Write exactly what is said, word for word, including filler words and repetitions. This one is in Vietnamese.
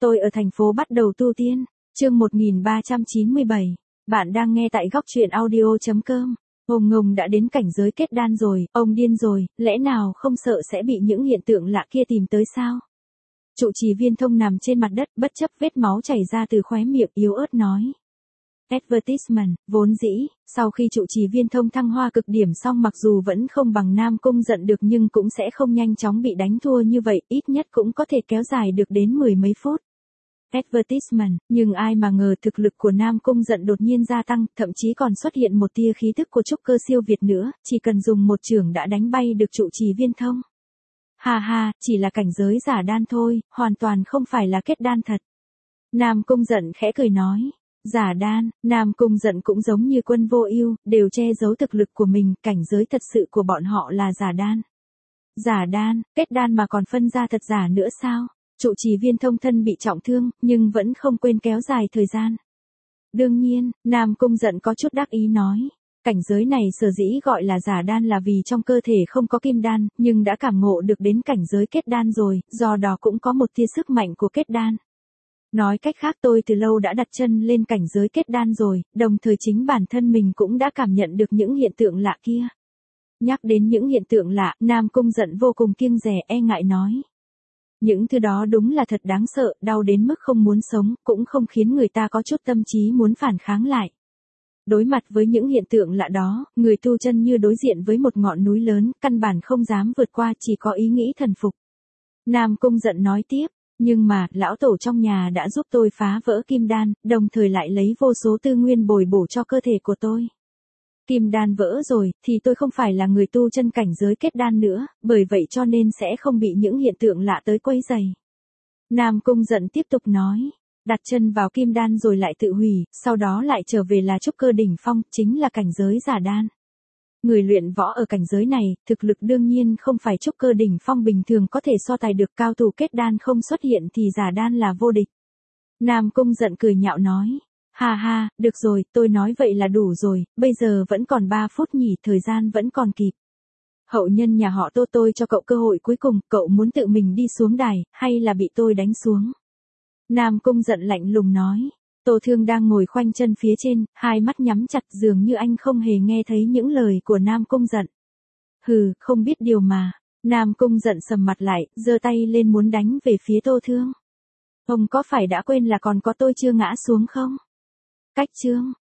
Tôi ở thành phố bắt đầu tu tiên. Chương một nghìn ba trăm chín mươi bảy. Bạn đang nghe tại góc truyện audio.com. Hồng Ngồng đã đến cảnh giới kết đan rồi, ông điên rồi, lẽ nào không sợ sẽ bị những hiện tượng lạ kia tìm tới sao? Trụ trì Viên Thông nằm trên mặt đất, bất chấp vết máu chảy ra từ khóe miệng, yếu ớt nói. Advertisement, vốn dĩ, sau khi trụ trì Viên Thông thăng hoa cực điểm xong, mặc dù vẫn không bằng Nam Cung Giận được nhưng cũng sẽ không nhanh chóng bị đánh thua như vậy, ít nhất cũng có thể kéo dài được đến mười mấy phút. Advertisement, nhưng ai mà ngờ thực lực của Nam Cung Giận đột nhiên gia tăng, thậm chí còn xuất hiện một tia khí tức của trúc cơ siêu việt nữa, chỉ cần dùng một chưởng đã đánh bay được trụ trì Viên Thông. Ha ha, chỉ là cảnh giới giả đan thôi, hoàn toàn không phải là kết đan thật. Nam Cung Giận khẽ cười nói. Giả đan, Nam Cung Giận cũng giống như Quân Vô Ưu, đều che giấu thực lực của mình, cảnh giới thật sự của bọn họ là giả đan. Giả đan, kết đan mà còn phân ra thật giả nữa sao? Trụ trì Viên Thông thân bị trọng thương, nhưng vẫn không quên kéo dài thời gian. Đương nhiên, Nam Cung Giận có chút đắc ý nói. Cảnh giới này sở dĩ gọi là giả đan là vì trong cơ thể không có kim đan, nhưng đã cảm ngộ được đến cảnh giới kết đan rồi, do đó cũng có một tia sức mạnh của kết đan. Nói cách khác, tôi từ lâu đã đặt chân lên cảnh giới kết đan rồi, đồng thời chính bản thân mình cũng đã cảm nhận được những hiện tượng lạ kia. Nhắc đến những hiện tượng lạ, Nam Cung Giận vô cùng kiêng dè, e ngại nói. Những thứ đó đúng là thật đáng sợ, đau đến mức không muốn sống, cũng không khiến người ta có chút tâm trí muốn phản kháng lại. Đối mặt với những hiện tượng lạ đó, người tu chân như đối diện với một ngọn núi lớn, căn bản không dám vượt qua, chỉ có ý nghĩ thần phục. Nam Cung Giận nói tiếp. Nhưng mà, lão tổ trong nhà đã giúp tôi phá vỡ kim đan, đồng thời lại lấy vô số tư nguyên bồi bổ cho cơ thể của tôi. Kim đan vỡ rồi, thì tôi không phải là người tu chân cảnh giới kết đan nữa, bởi vậy cho nên sẽ không bị những hiện tượng lạ tới quấy rầy. Nam Cung Giận tiếp tục nói, đặt chân vào kim đan rồi lại tự hủy, sau đó lại trở về là trúc cơ đỉnh phong, chính là cảnh giới giả đan. Người luyện võ ở cảnh giới này, thực lực đương nhiên không phải trúc cơ đỉnh phong bình thường có thể so tài được, cao thủ kết đan không xuất hiện thì giả đan là vô địch. Nam Cung Giận cười nhạo nói, ha ha, được rồi, tôi nói vậy là đủ rồi, bây giờ vẫn còn ba phút nhỉ, thời gian vẫn còn kịp. Hậu nhân nhà họ Tô, tôi cho cậu cơ hội cuối cùng, cậu muốn tự mình đi xuống đài, hay là bị tôi đánh xuống? Nam Cung Giận lạnh lùng nói. Tô Thương đang ngồi khoanh chân phía trên, hai mắt nhắm chặt, dường như anh không hề nghe thấy những lời của Nam Cung Giận. Hừ, không biết điều mà. Nam Cung Giận sầm mặt lại, giơ tay lên muốn đánh về phía Tô Thương. Ông có phải đã quên là còn có tôi chưa ngã xuống không? Cách chương,